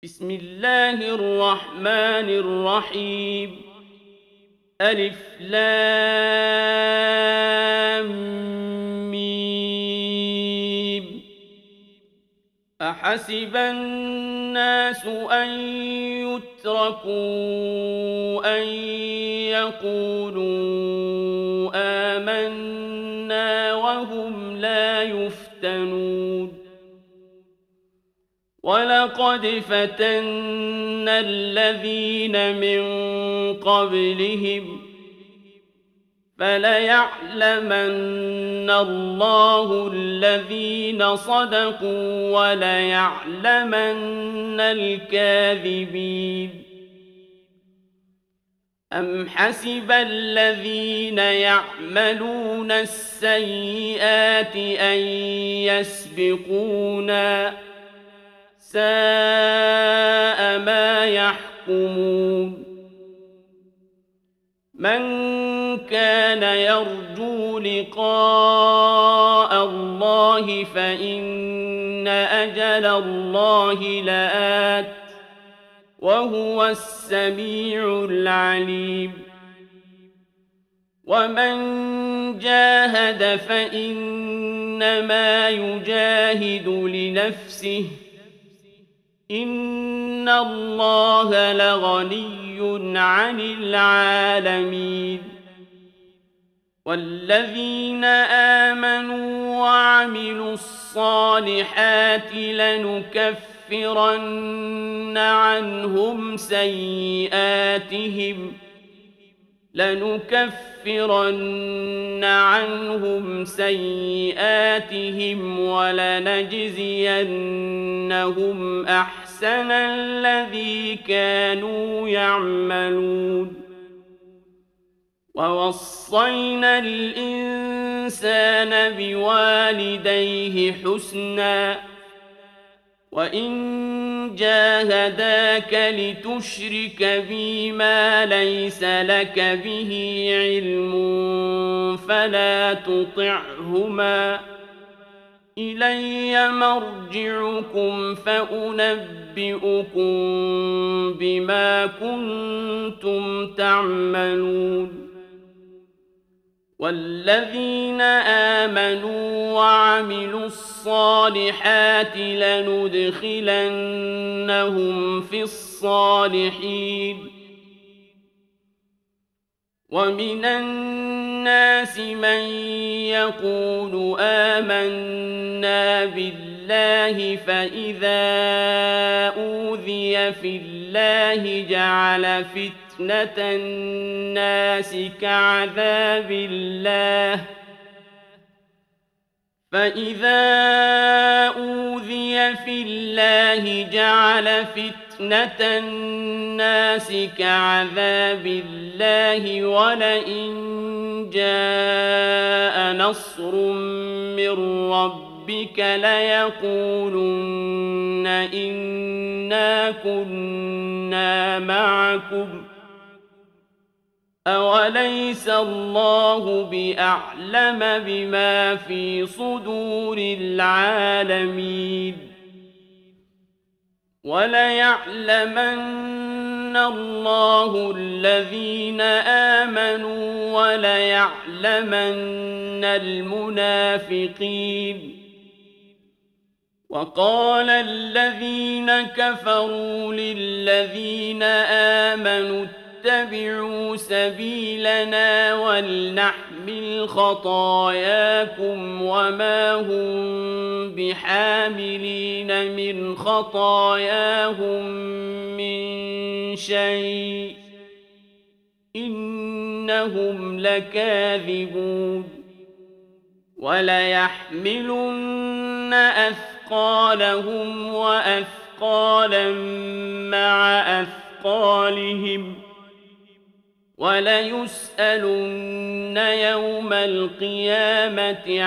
بسم الله الرحمن الرحيم. ألف لام ميم. أحسب الناس أن يتركوا أن يقولوا آمنا وهم لا يفتنون. ولقد فتنا الذين من قبلهم فليعلمن الله الذين صدقوا وليعلمن الكاذبين. أم حسب الذين يعملون السيئات أن يسبقونا ساء ما يحكمون. من كان يرجو لقاء الله فإن أجل الله لآت وهو السميع العليم. ومن جاهد فإنما يجاهد لنفسه إن الله لغني عن العالمين. والذين آمنوا وعملوا الصالحات لنكفرن عنهم سيئاتهم ولنجزينهم أحسن الذي كانوا يعملون. ووصينا الإنسان بوالديه حسنا وإن جاهداك لتشرك بي ما ليس لك به علم فلا تطعهما إلي مرجعكم فأنبئكم بما كنتم تعملون. والذين آمنوا وعملوا الصالحات لندخلنهم في الصالحين. ومن الناس من يقول آمنا بالله فإذا أوذي في الله جعل فتنة الناس كعذاب الله ولئن جاء نصر من ربك ليقولن إنا كنا معكم أوليس الله بأعلم بما في صدور العالمين. وليعلمن الله الذين آمنوا وليعلمن المنافقين. وقال الذين كفروا للذين آمنوا اتبعوا سبيلنا ولنحمل خطاياكم وما هم بحاملين من خطاياهم من شيء إنهم لكاذبون. وليحملن أثقالهم وأثقالا مع أثقالهم وليسألن يوم القيامة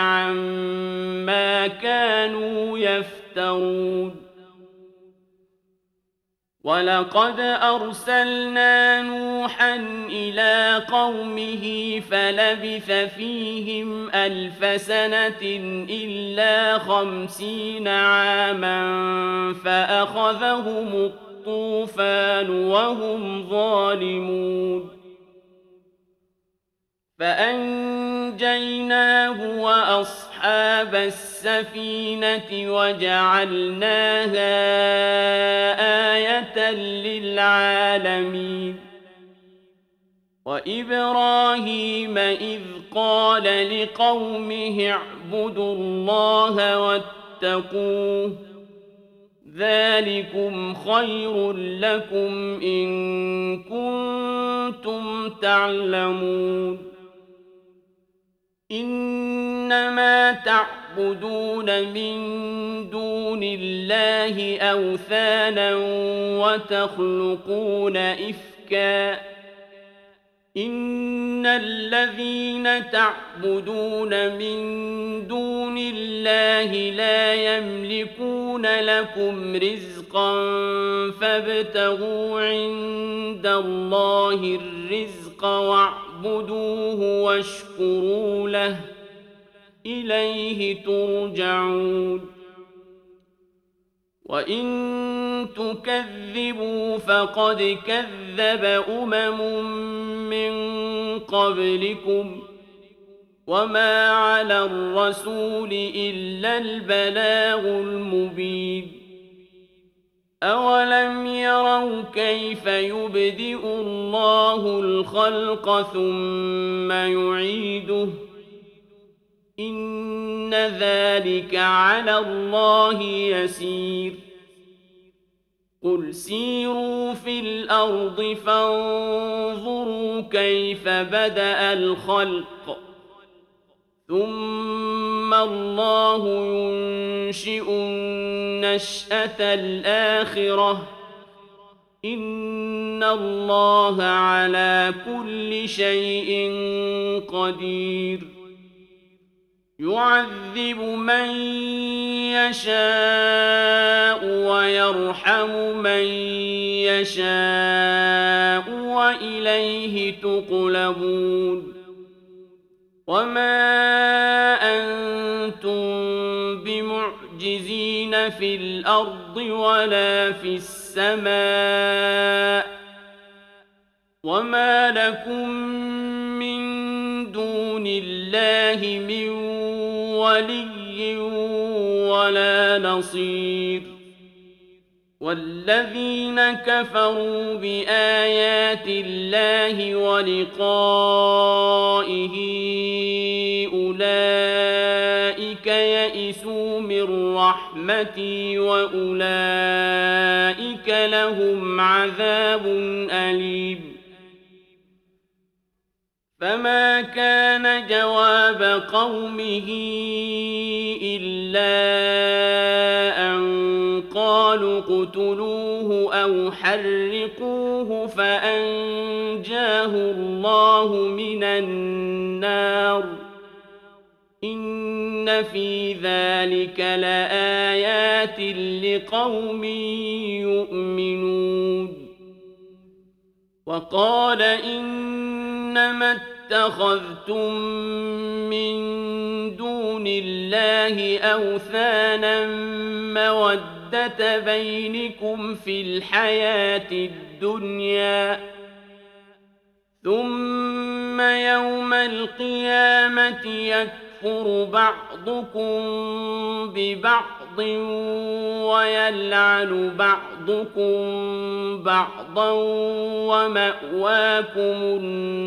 عما كانوا يفترون. ولقد أرسلنا نوحا إلى قومه فلبث فيهم 1000 سنة إلا 50 عاما فأخذهم الطوفان وهم ظالمون فأنجيناه وأصحاب السفينة وجعلناها آية للعالمين وإبراهيم إذ قال لقومه اعبدوا الله واتقوه ذلكم خير لكم إن كنتم تعلمون إنما تعبدون من دون الله أوثانا وتخلقون إفكا إن الذين تعبدون من دون الله لا يملكون لكم رزقا فابتغوا عند الله الرزق واعبدوه واشكروا له إليه ترجعون وإن تكذبوا فقد كذب من قبلكم وما على الرسول إلا البلاغ المبين أولم يروا كيف يبدئ الله الخلق ثم يعيده إن ذلك على الله يسير قل سيروا في الأرض فانظروا كيف بدأ الخلق ثم الله ينشئ النشأة الآخرة إن الله على كل شيء قدير يعذب من يشاء ويرحم من يشاء وإليه تقلبون وما أنتم بمعجزين في الأرض ولا في السماء وما لكم من دون الله من ولي ولا نصير والذين كفروا بآيات الله ولقائه أولئك يئسوا من رحمتي وأولئك لهم عذاب أليم فما كان جواب قومه إلا أن قالوا اقتلوه أو حرقوه فأنجاه الله من النار إن في ذلك لآيات لقوم يؤمنون وقال إنما اتخذتم من دون الله أوثانا مودة بينكم في الحياة الدنيا ثم يوم القيامة يكفر بعضكم ببعض ويلعن بعضكم بعضا ومأواكم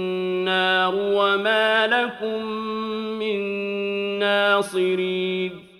النار وما لكم من ناصرين